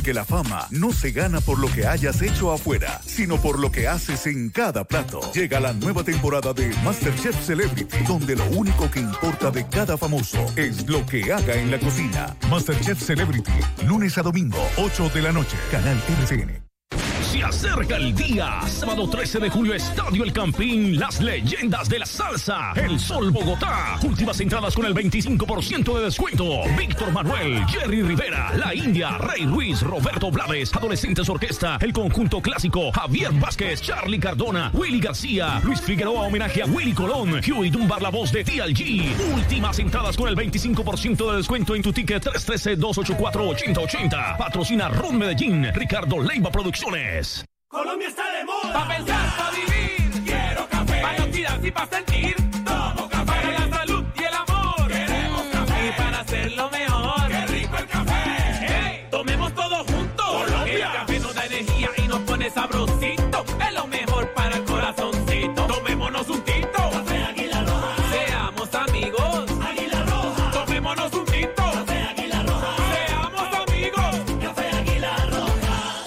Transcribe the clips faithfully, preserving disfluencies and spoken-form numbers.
Porque la fama no se gana por lo que hayas hecho afuera, sino por lo que haces en cada plato. Llega la nueva temporada de MasterChef Celebrity, donde lo único que importa de cada famoso es lo que haga en la cocina. MasterChef Celebrity, lunes a domingo, ocho de la noche, Canal R C N. Se acerca el día. Sábado trece de julio, Estadio El Campín. Las leyendas de la salsa. El Sol Bogotá. Últimas entradas con el veinticinco por ciento de descuento. Víctor Manuel, Jerry Rivera, La India, Rey Ruiz, Roberto Blades, Adolescentes Orquesta, El Conjunto Clásico, Javier Vázquez, Charlie Cardona, Willy García, Luis Figueroa, homenaje a Willy Colón, Huey Dunbar, la voz de T L G. Últimas entradas con el veinticinco por ciento de descuento en tu ticket. Tres uno tres, dos ocho cuatro, ocho cero ocho cero. Patrocina Ron Medellín, Ricardo Leiva Producciones. Colombia está de moda. Pa' pensar, pa' vivir. Quiero café. Pa' no tirarse y pa' sentir. Tomo café. Para la salud y el amor. Queremos café. Y para hacerlo mejor. Qué rico el café. Hey, tomemos todos juntos. Colombia. El café nos da energía y nos pone sabrosito. Es lo mejor para el corazoncito. Tomémonos un tito. Café Águila Roja. Seamos amigos. Águila Roja. Tomémonos un tito. Café Águila Roja. Seamos amigos. Café Águila Roja.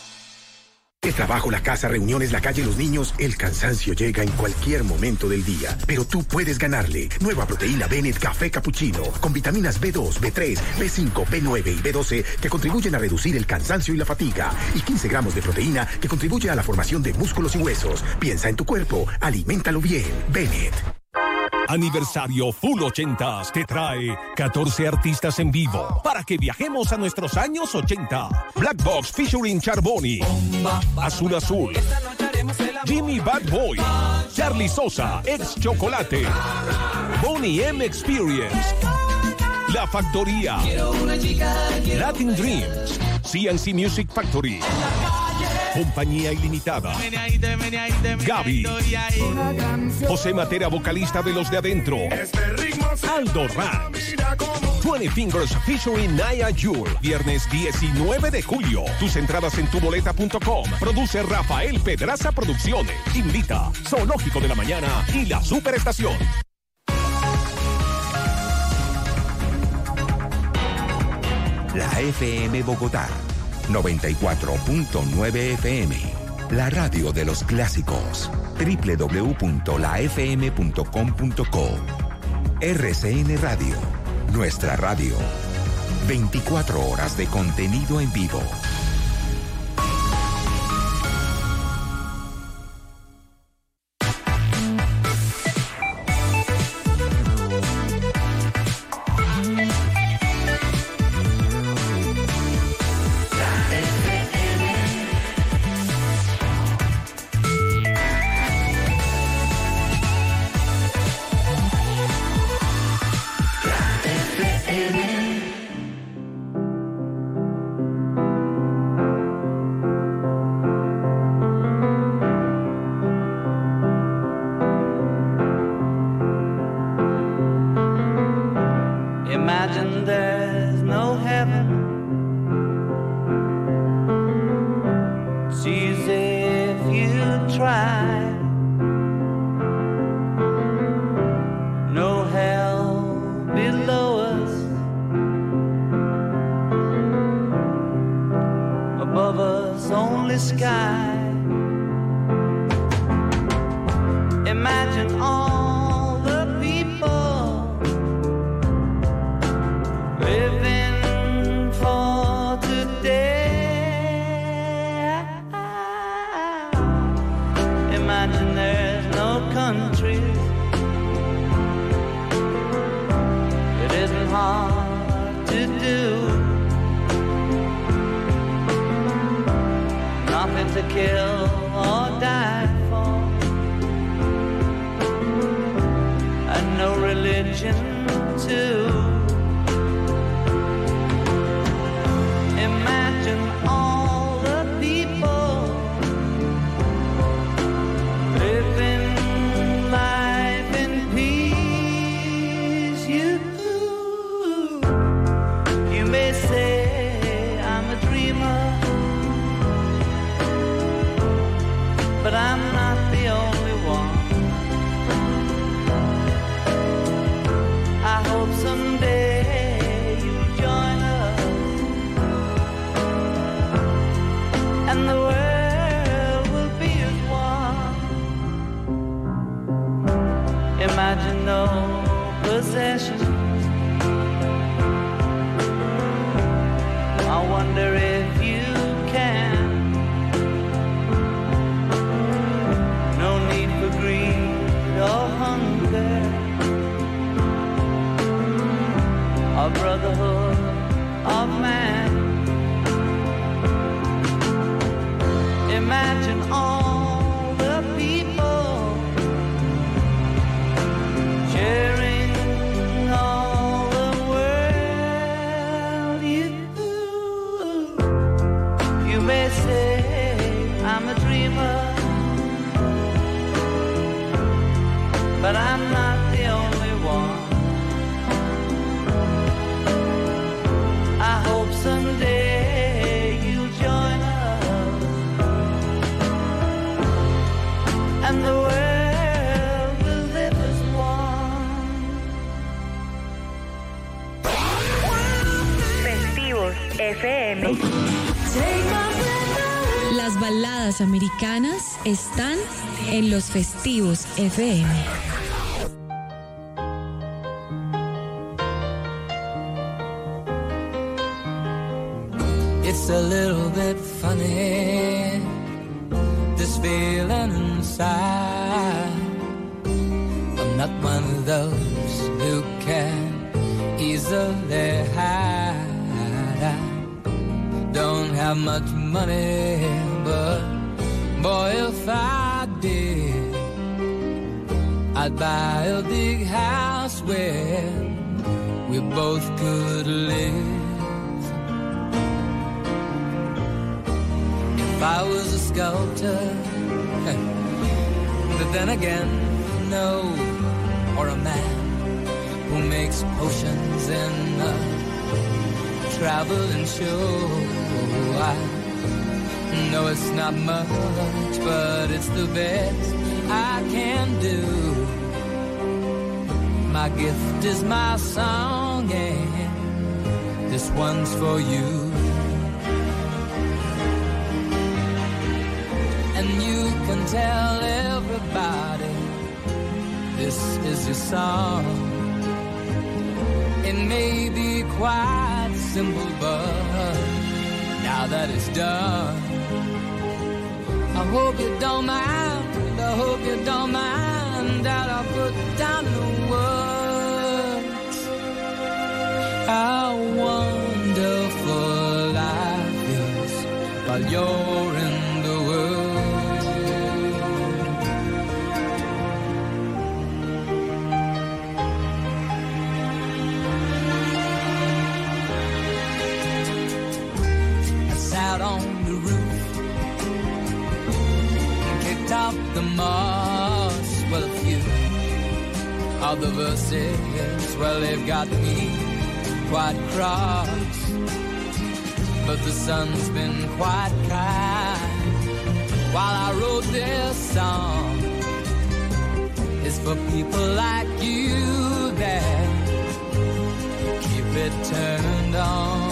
El trabajo, la casa, reuniones, la calle, los niños, el cansancio llega en cualquier momento del día. Pero tú puedes ganarle. Nueva proteína Bennett Café Cappuccino, con vitaminas B dos, B tres, B cinco, B nueve y B doce que contribuyen a reducir el cansancio y la fatiga. Y quince gramos de proteína que contribuye a la formación de músculos y huesos. Piensa en tu cuerpo, aliméntalo bien. Bennett. Aniversario Full ochentas te trae catorce artistas en vivo para que viajemos a nuestros años ochenta. Black Box featuring Charboni, Azul Azul, Jimmy Bad Boy, Charlie Sosa, Ex Chocolate, Boney M Experience, La Factoría, Latin Dreams, C N C Music Factory, Compañía Ilimitada, Gaby, José Matera, vocalista de Los de Adentro, Aldo Ranks, veinte Fingers featuring Naya Jul, viernes diecinueve de julio. Tus entradas en tuboleta punto com. Produce Rafael Pedraza Producciones. Invita Zoológico de la Mañana y La Superestación. La F M Bogotá, noventa y cuatro punto nueve F M. La radio de los clásicos. doble u doble u doble u punto la f m punto com punto co. R C N Radio. Nuestra radio. veinticuatro horas de contenido en vivo. and the world will be as one. Imagine no possessions. I wonder if you can. No need for greed or hunger, or brotherhood of man. Imagine all the people sharing all the world. You, you may say I'm a dreamer, but I'm not the only one. I hope someday you'll join us, and the world will live as one. Festivos F M. Las baladas americanas están en los Festivos F M. It's a little bit funny, this feeling inside. I'm not one of those who can easily hide. I don't have much money, but boy, if I did, I'd buy a big house where we both could live. If I was a sculptor, but then again, no, or a man who makes potions in a traveling show. I know it's not much, but it's the best I can do. My gift is my song, and this one's for you. And you can tell everybody this is your song. It may be quite simple, but now that it's done, I hope you don't mind, I hope you don't mind that I put down the words. How wonderful life is while you're in the world. Out on the roof and kicked off the moss. Well, a few of the verses, well, they've got me quite cross, but the sun's been quite kind while I wrote this song. It's for people like you that keep it turned on.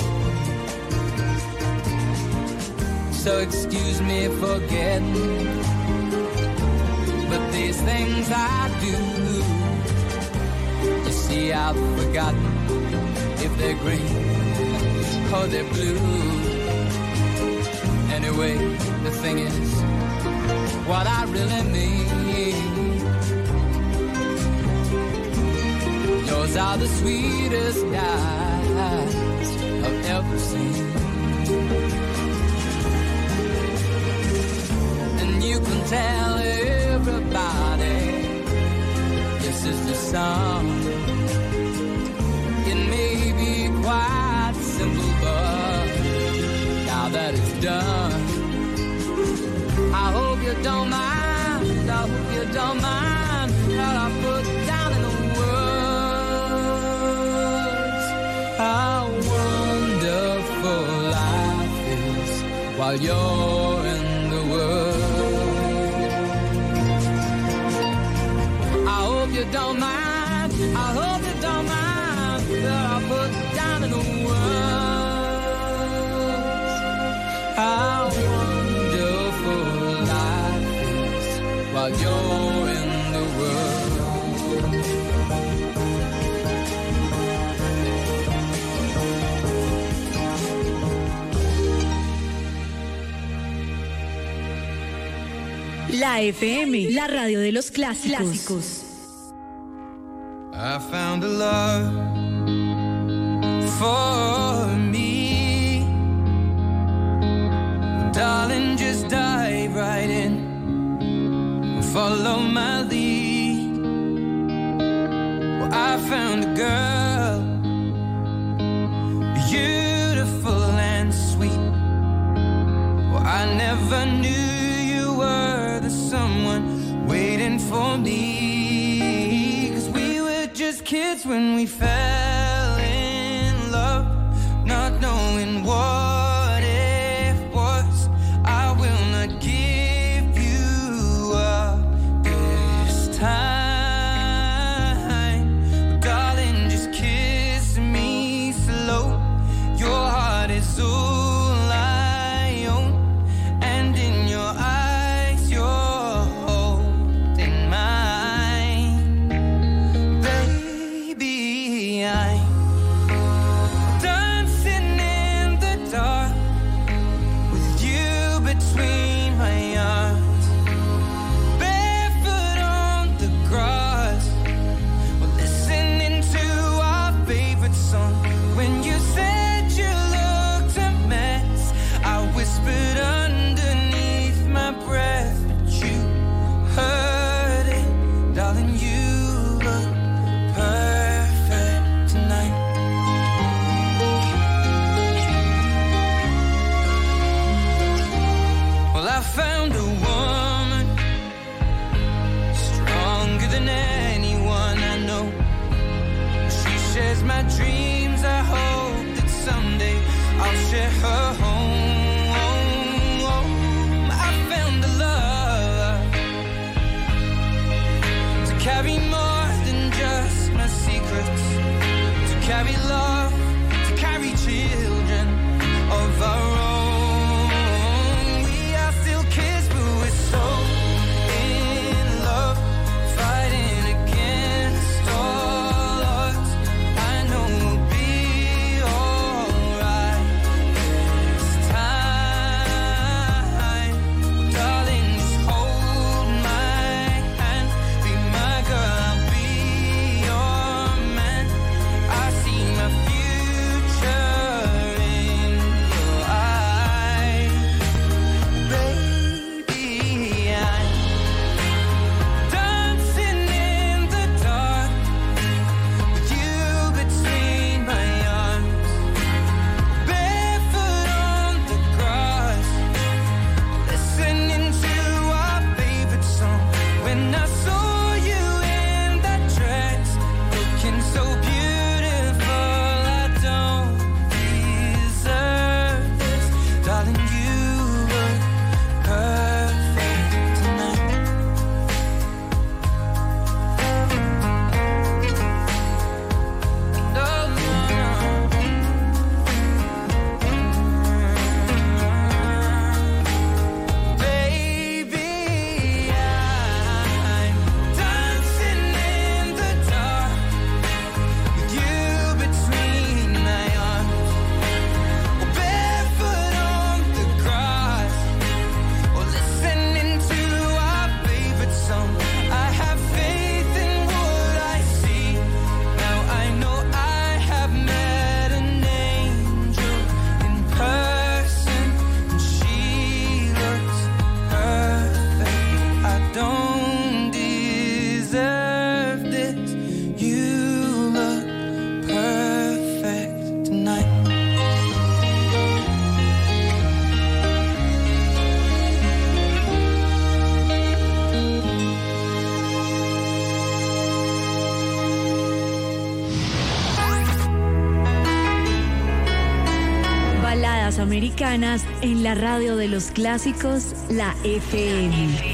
So excuse me for getting, but these things I do, you see I've forgotten if they're green or they're blue. Anyway, the thing is, what I really mean, yours are the sweetest eyes I've ever seen. You can tell everybody this is the song. It may be quite simple, but now that it's done, I hope you don't mind, I hope you don't mind that I put down in the words how wonderful life is while you're in the world. You don't mind, I hope you don't mind that I put down in the words how wonderful while you're in the world. La F M, la radio de los clásicos. I found a love for me. Darling, just dive right in. Follow my lead. Well, I found a girl, beautiful and sweet. Well, I never knew you were the someone waiting for me. 'Cause we were just kids when we fell in love, not knowing what it was. I will not give you up this time, but darling, just kiss me slow. Your heart is all I own, and in your eyes you're holding mine. Baby, I'm dancing in the dark with you between my arms, barefoot on the grass. We're listening to our favorite song. When you said you looked a mess, I whispered underneath my breath, but you heard it, darling. You look perfect tonight. Well, I found a woman stronger than anyone I know. She shares my dreams. I hope that someday I'll share her home. I found a love to carry more than just my secrets, to carry love, to carry children of our own. We are still kids, but we're so in love, fighting against all odds. I know we'll be alright this time. Darling, just hold my hand, be my girl, I'll be your man. I see my future in your eyes. Baby, I'm dancing in the dark with you between my arms, barefoot on the grass, listening to our favorite song. When I saw you in that dress, looking so beautiful, I don't deserve this, darling. You look perfect tonight. No, no, baby, I'm dancing in the dark with you between my arms, or barefoot on the grass, or listening to our favorite song. I have faith in what I see. Now I know I have met an angel in person, and she looks perfect. I don't deserve this. You look perfect tonight. Baladas americanas en la radio de los clásicos, la F M.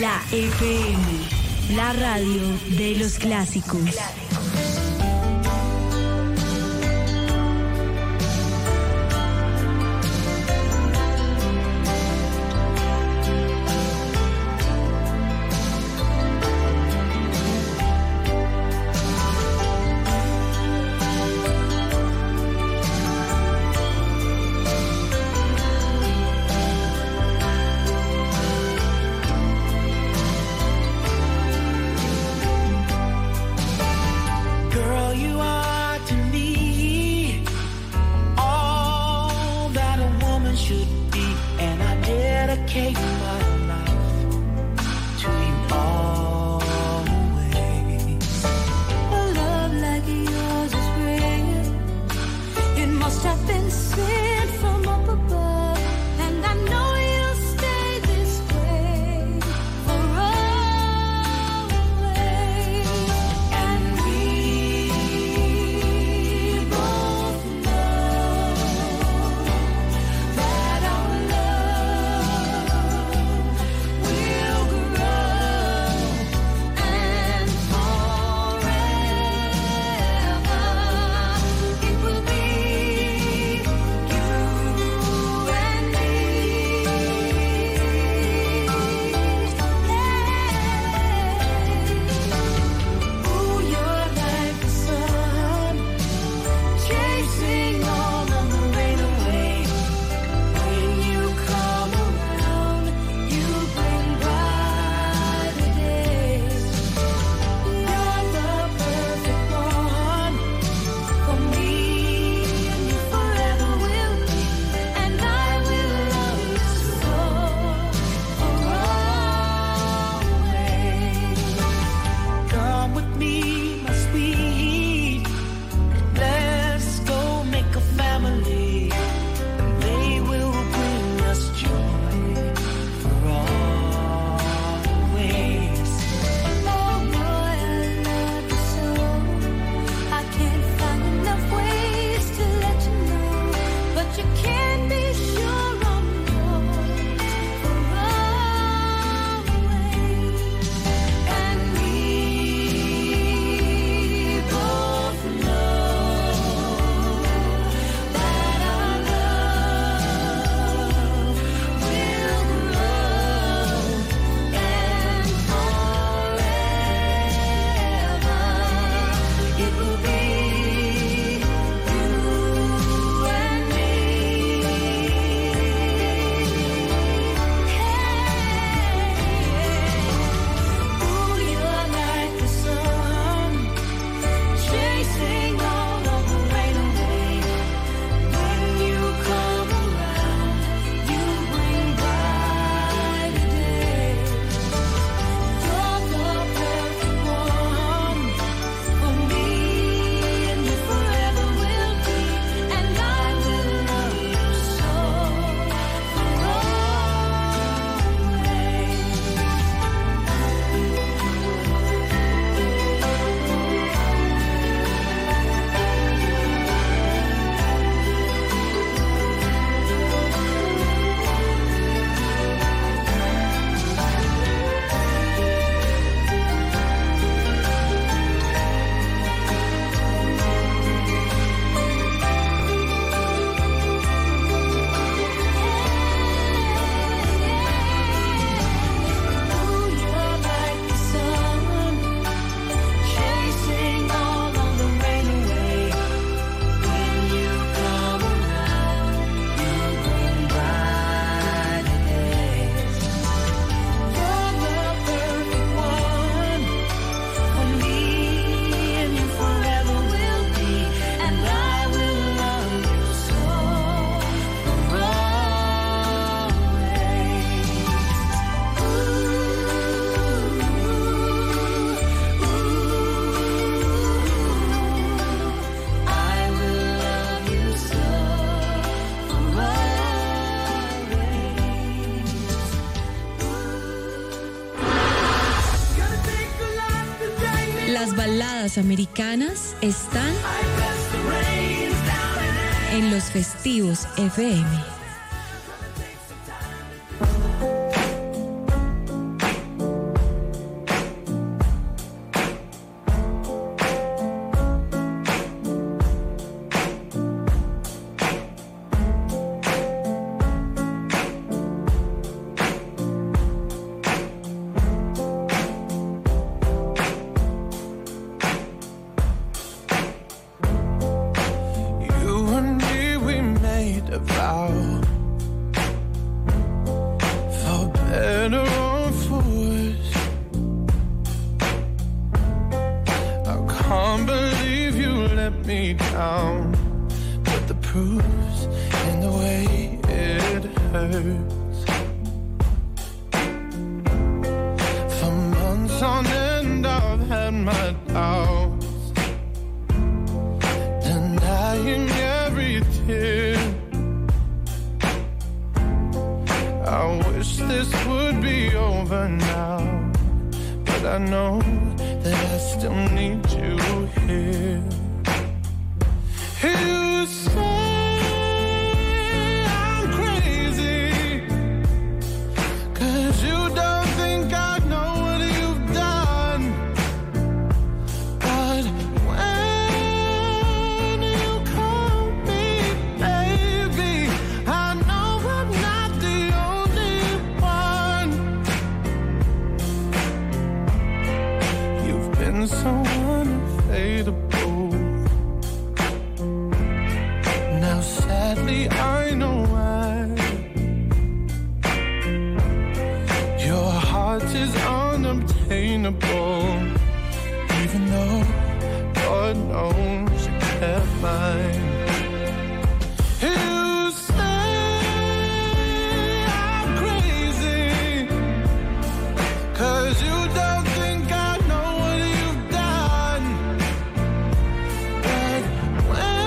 La F M, la radio de los clásicos. Las baladas americanas están en los festivos F M. a vow. For better or for worse, I can't believe you let me down. But the proof's in the way it hurts. For months on end I've had my doubts, denying every tear. I wish this would be over now, but I know that I still need you here. You say I'm crazy, 'cause you don't think I know what you've done. But when you call me baby, I know I'm not the only one. You've been so unfadable. Sadly, I know why. Your heart is unobtainable, even though God knows you kept mine. You say I'm crazy, 'cause you don't think I know what you've done. But when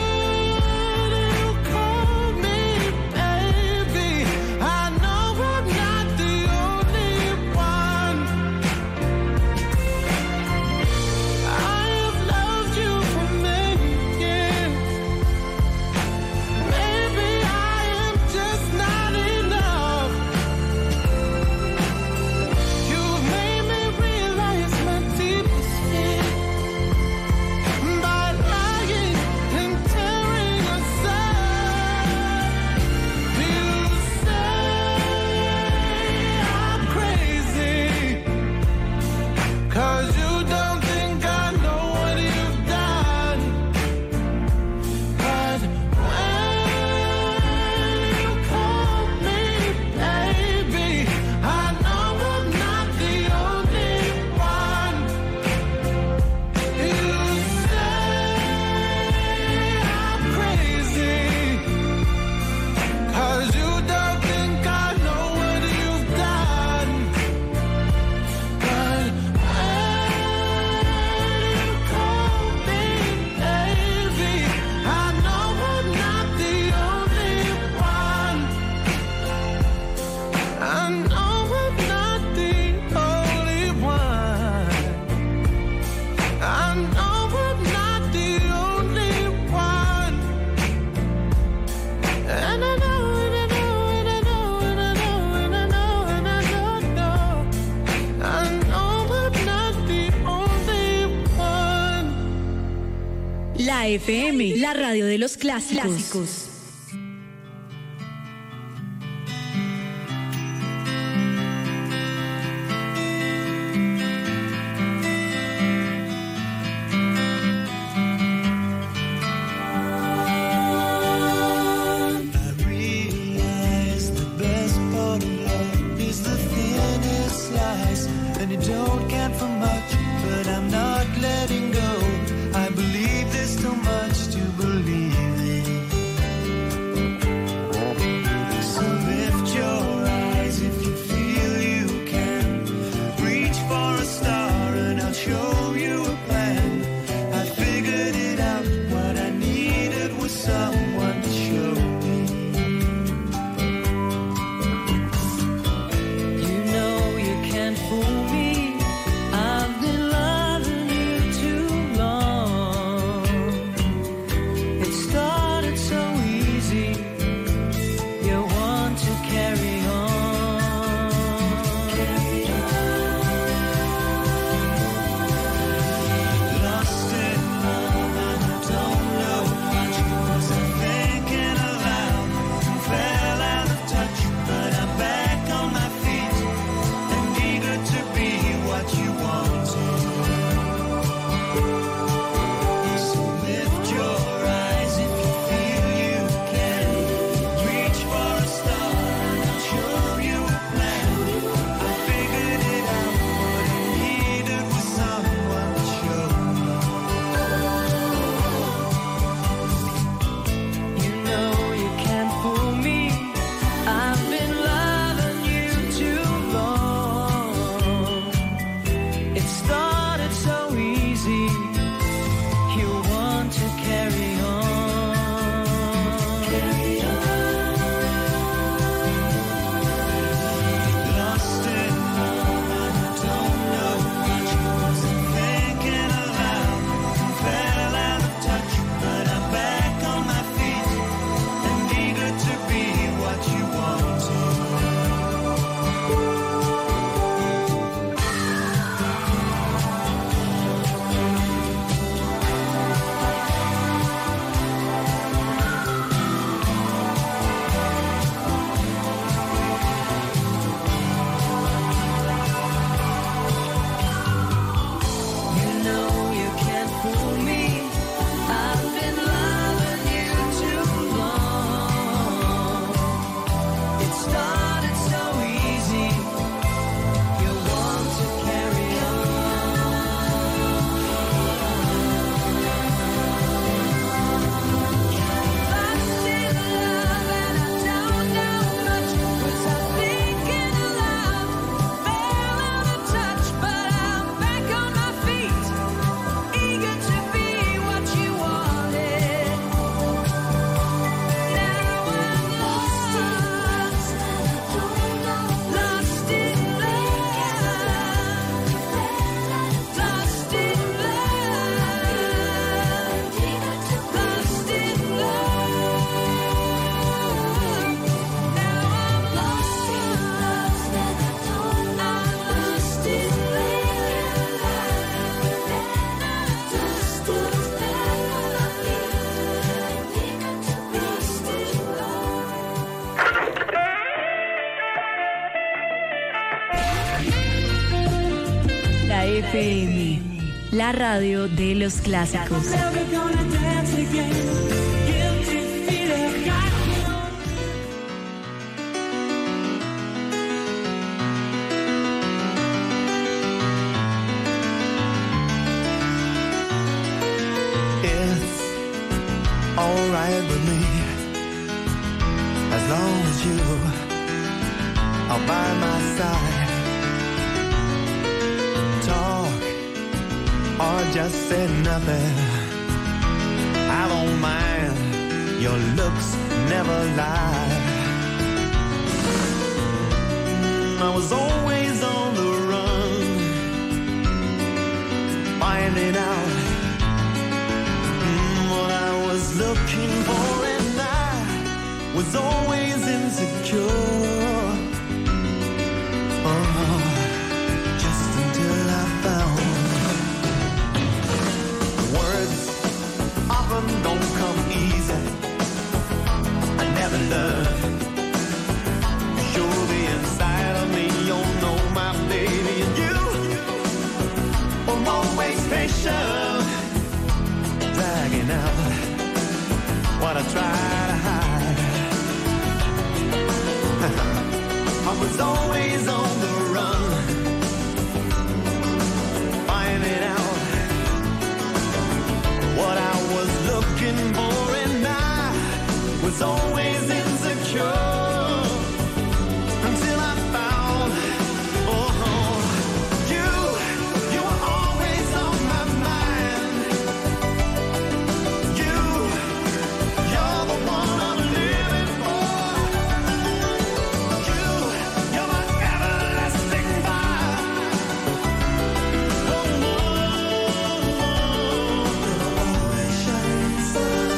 La F M, la radio de los clásicos. clásicos. F M, la radio de los clásicos. Alright with me, as long as you are by my side. Talk or just say nothing, I don't mind, your looks never lie. I was always on the run, finding out looking for, and I was always insecure. Oh, just until I found words often don't come easy. I never learned. You're the inside of me, you'll know my baby, and you are always patient, dragging out what I try to hide. I was always on the run, finding out what I was looking for, and I was always insecure until I found, oh, you, you were always on my mind. You, you're the one I'm living for. You, you're my everlasting fire. Oh, oh, always shining star.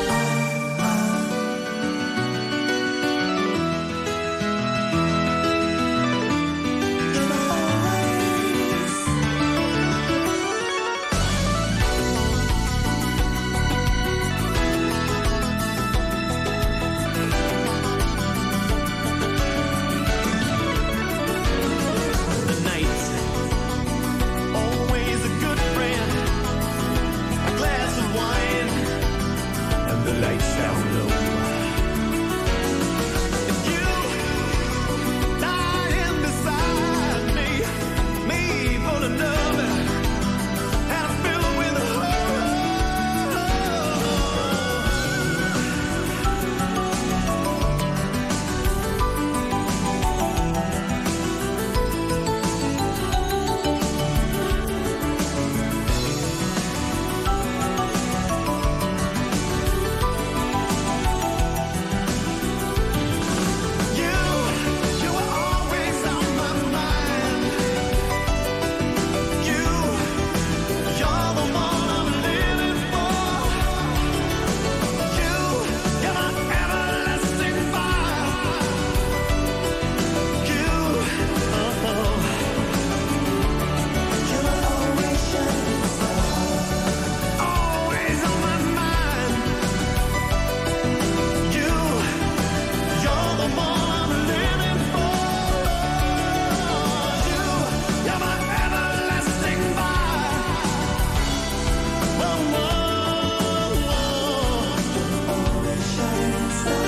The night, always a good friend. A glass of wine and the lights down low. And you lying beside me, me full of love and filled with you, you were always on my mind. You, you're the one I'm living for. You, you're my everlasting fire. You, oh, you were always shining star, always on my mind. You, you're the one I'm living for. You, you're my everlasting fire. Oh, oh, always shining star.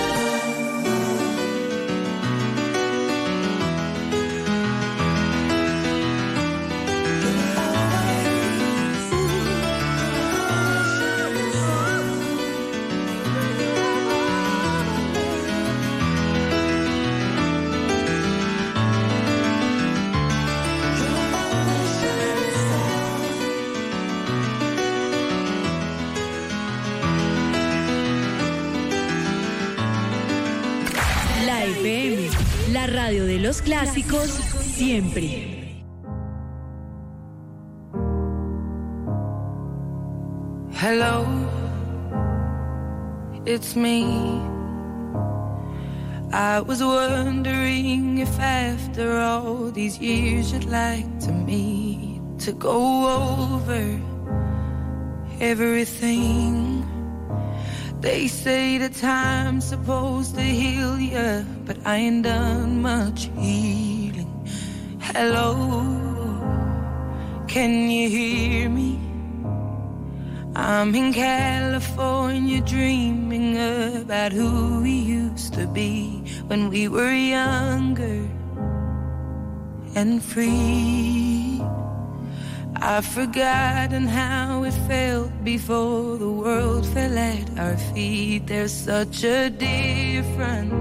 La F M, la radio de los clásicos, siempre. Hello, it's me. I was wondering if after all these years you'd like to meet to go over everything. They say the time's supposed to heal ya, but I ain't done much healing. Hello, Can you hear me? I'm in California dreaming about who we used to be when we were younger and free. I've forgotten how it felt before the world fell at our feet. There's such a difference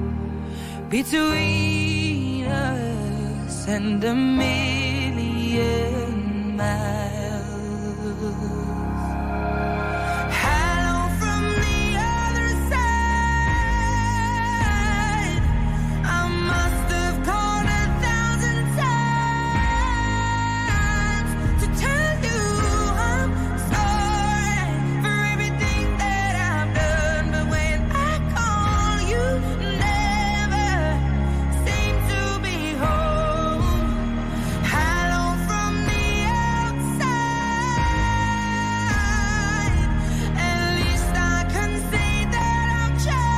between us and a million miles. Hello from the other side. I must have called a thousand times to tell you I'm sorry for everything that I've done. But when I call, you never seem to be home. Hello from the outside. At least I can say that I've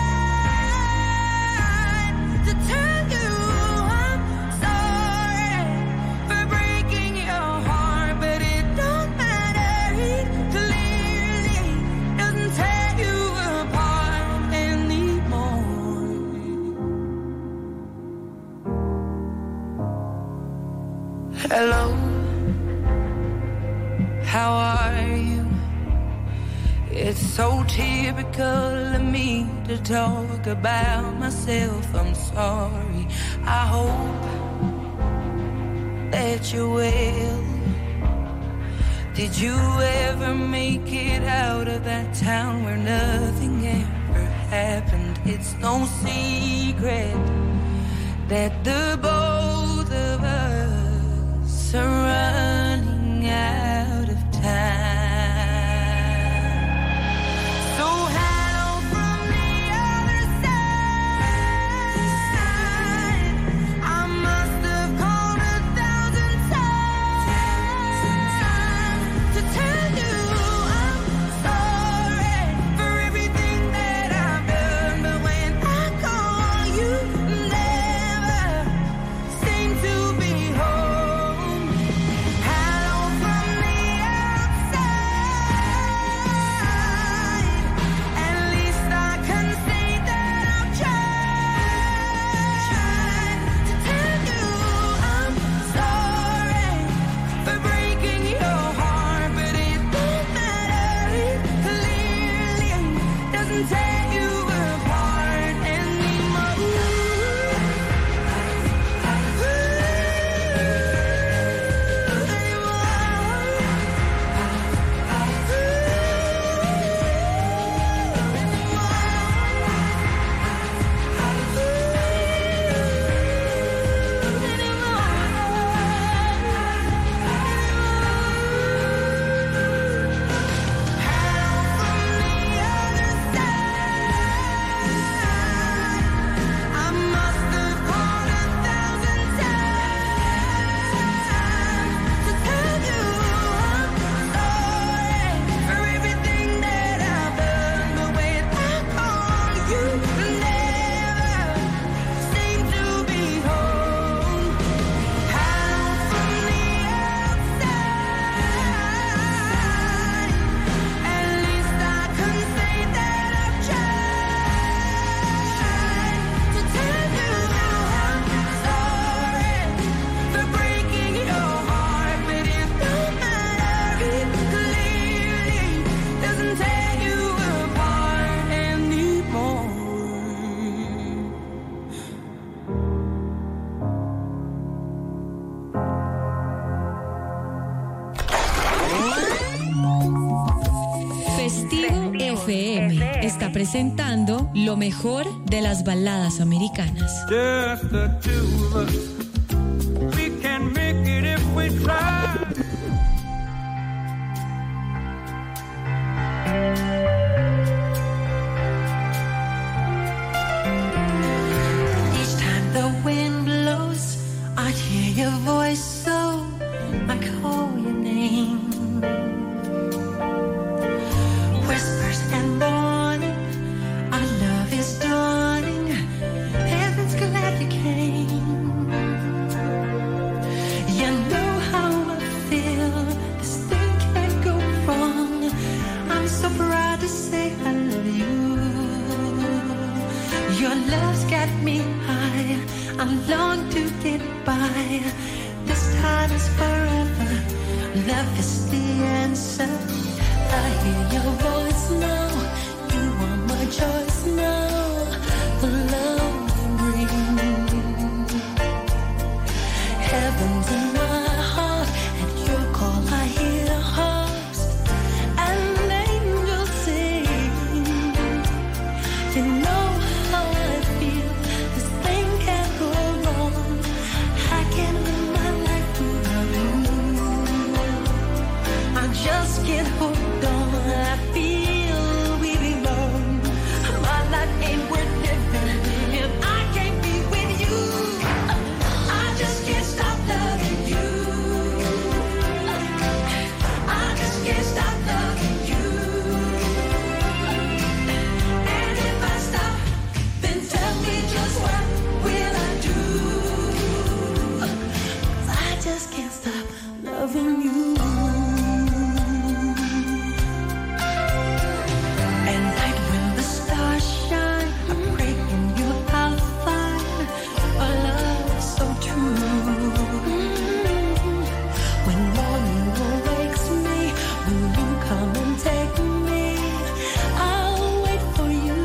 tried to tell you I'm sorry for breaking your heart. But it don't matter, it clearly doesn't tear you apart anymore. Hello, how are you? It's so typical of me to talk about myself. I'm sorry. I hope that you're well. Did you ever make it out of that town where nothing ever happened? It's no secret that the both of us are running out of time. So hello from the other side. I must have called a thousand times to tell you I'm sorry for everything that I've done. But when I call, you never seem to be home. Hello from the outside. At least I can say that I've tried to tell you I'm sorry for breaking your heart. But it don't matter, it clearly doesn't tear you apart anymore. I must have called a thousand times to tell you I'm sorry for everything that I've done. But when I call, you never seem to be home. Hello from the outside. At least I can say that I've tried to tell you I'm sorry for breaking your heart. But it don't matter, it clearly doesn't tear you apart anymore. Festivo F M está presentando lo mejor de las baladas americanas. Just the two of us. We can make it if we try. Each time the wind blows, I hear your voice, so I call your name. Whispers and warning, our love is dawning. Heaven's glad you came. Your love's got me high. I long to get by. This time is forever. Love is the answer. I hear your voice now. You are my choice now. The love you bring. Heaven's in my heart. At your call I hear harps and angels sing. You know how I feel. This thing can't go wrong. I can live my life without you. I just can't hold on. I feel we belong. My life ain't worth living if I can't be with you. I just can't stop loving you. I just can't stop loving you. And if I stop, then tell me just what will I do? 'Cause I just can't stop loving you. And night when the stars shine, I pray in you I'll find a love so true. When morning awakes me, will you come and take me? I'll wait for you.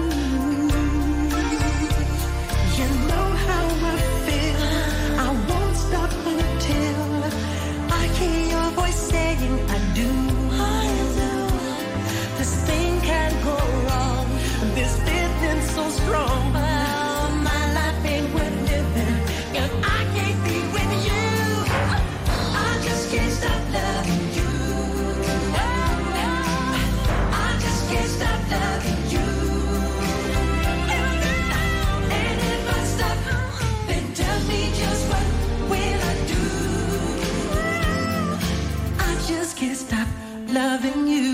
You know how I feel. I won't stop until I hear your voice saying I do. I do. This thing can't go wrong. This feeling so strong. Oh, my life ain't worth living if I can't be with you. I just can't stop loving you. I just can't stop loving you. And if I stop, then tell me just what will I do? I just can't stop loving you.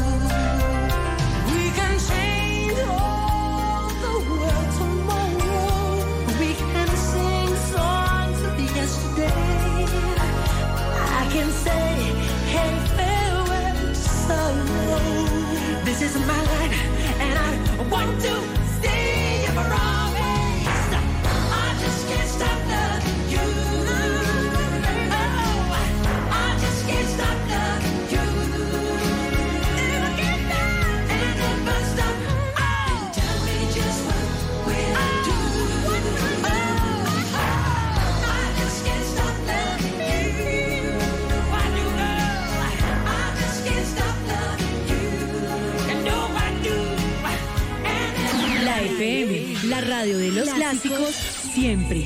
We can change all the world tomorrow. We can sing songs of yesterday. I can say, hey, farewell to sorrow. This is my life, and I want to stay here for always. I just can't stop loving you. Oh, I just can't stop loving you. And if I stop, oh, tell me just what will I do? Oh, I just can't stop loving you. I do know. I just can't stop loving you. You know I do. And La F M, la radio de los clásicos, siempre.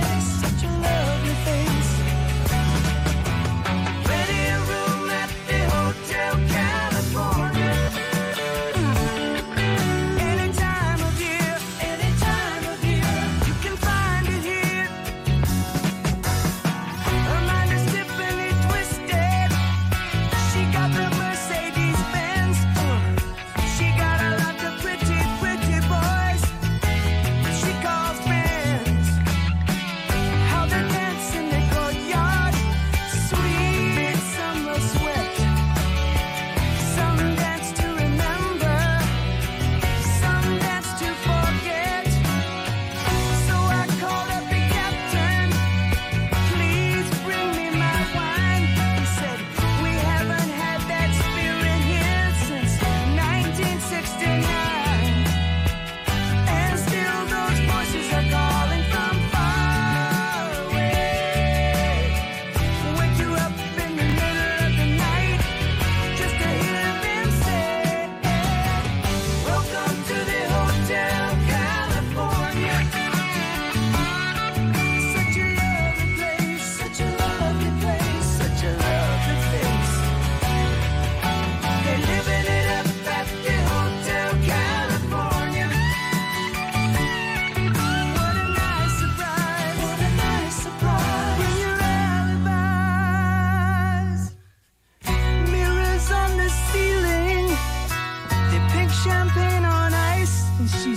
Ready a room at the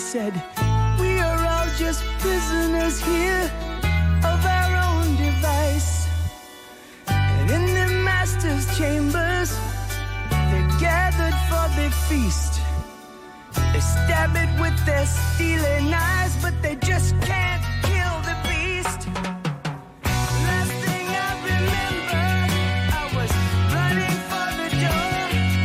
said, we are all just prisoners here of our own device. And in the master's chambers, they're gathered for the feast. They stab it with their stealing eyes, but they just can't kill the beast. Last thing I remember, I was running for the door.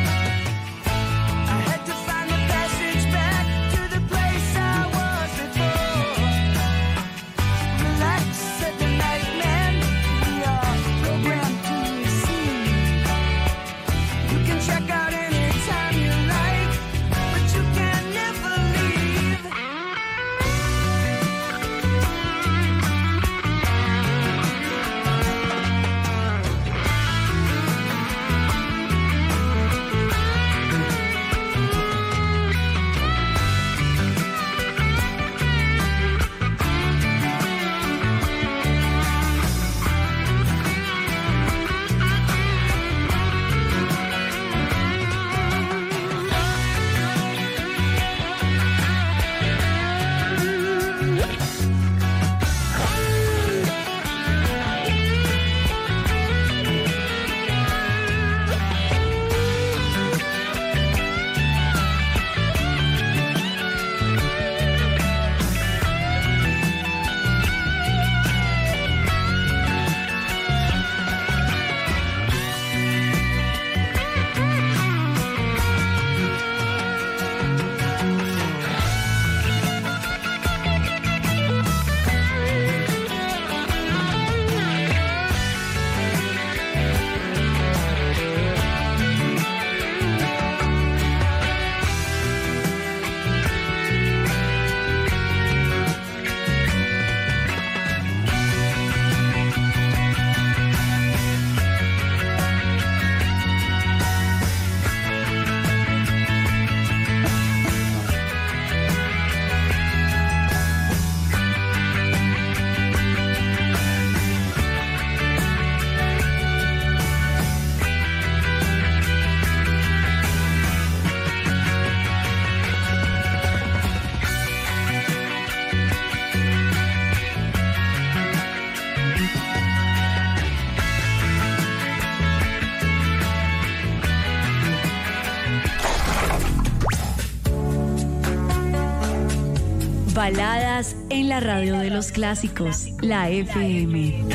I had to find the passage back to the place I was before. Relax, said the night man, we are programmed to receive. You can check out anytime you like, but you can never leave. Baladas en la radio de los clásicos, la F M.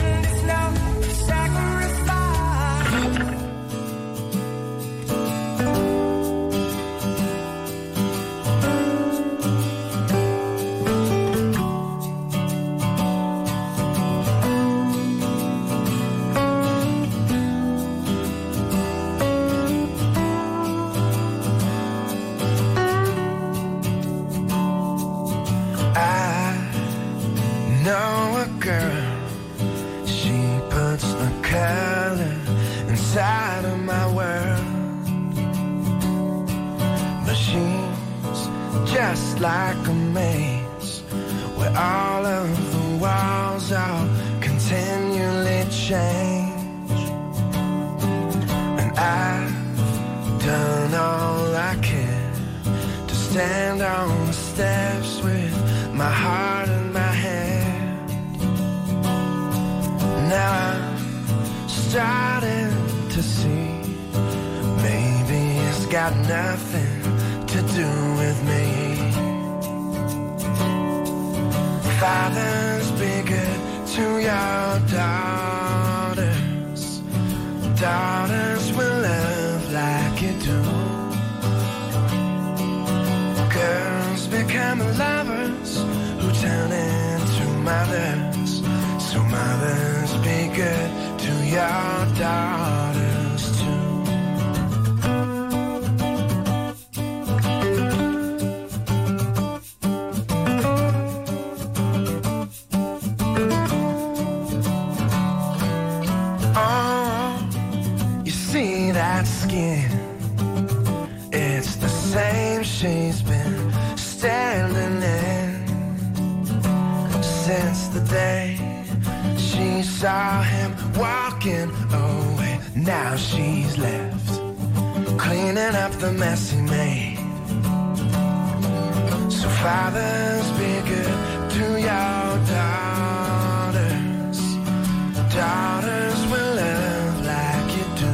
So fathers, be good to your daughters. Daughters will love like you do.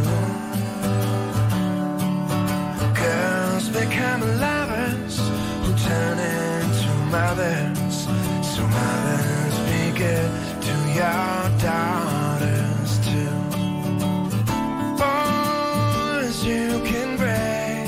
Girls become lovers who turn into mothers. So mothers, be good to your daughters too. Boys you can break,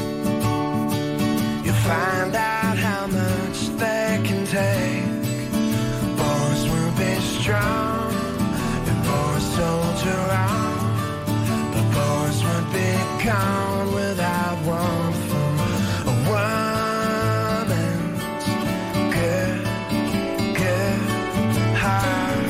you find out how much they can take. Boys will be strong and boys soldier on, but boys would be gone without one from a woman's good, good heart.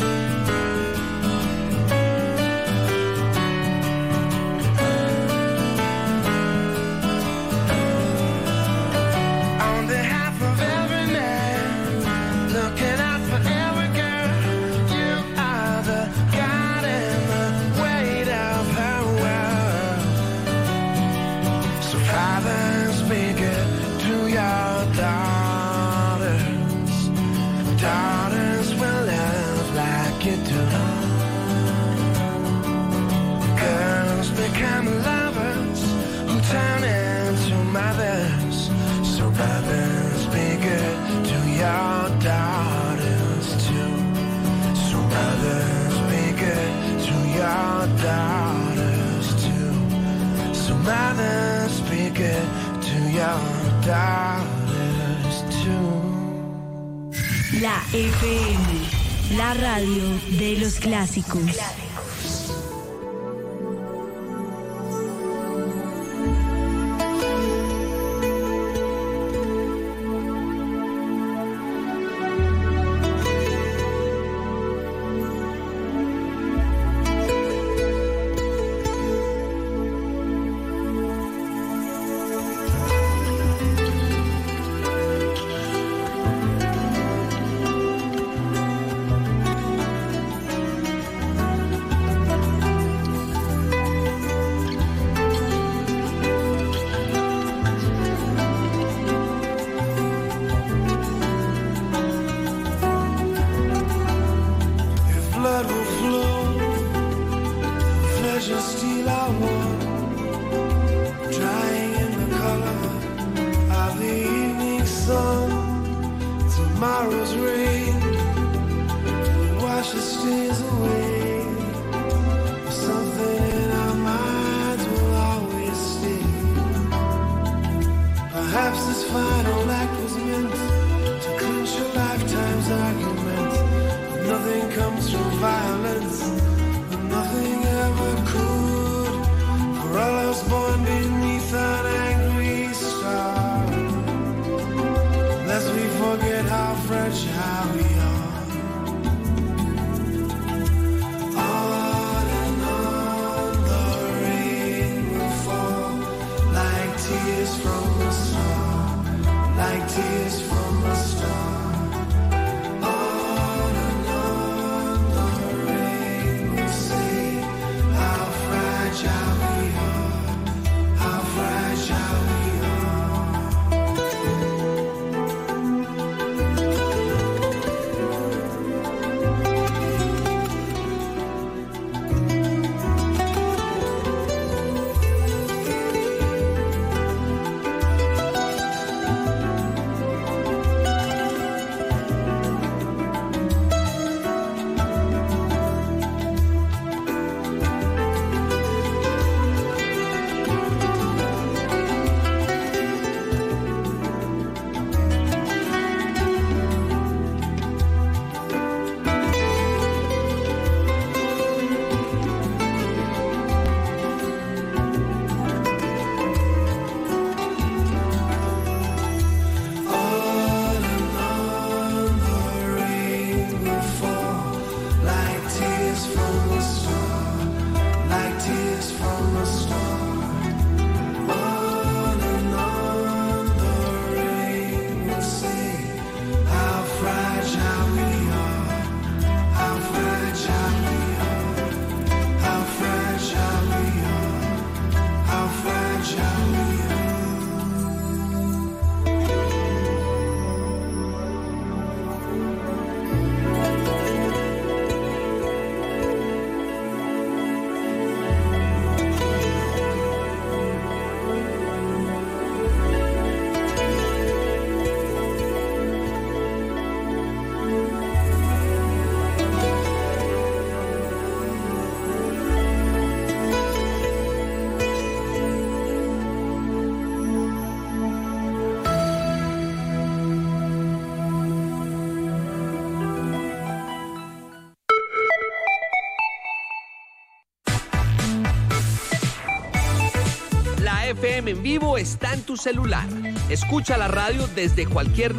On behalf of every man, looking out for every girl, you are the God and the weight of her world. So fathers, be good to your daughters. Daughters will love like you do. Girls become lovers who turn into mothers. So mothers, be good to your daughters too. So mothers, be good to your daughters too. So mothers, be good to your daughters too. La F M, la radio de los clásicos. Blood will flow, flesh and steel are one, drying in the color of the evening sun. Tomorrow's rain will wash the stains away. Something in our minds will always stay. Perhaps this final act was meant to clinch a lifetime's argument. Nothing comes from violence, and nothing ever could. For all us born beneath an angry star, lest we forget how fragile we are. F M en vivo está en tu celular. Escucha la radio desde cualquier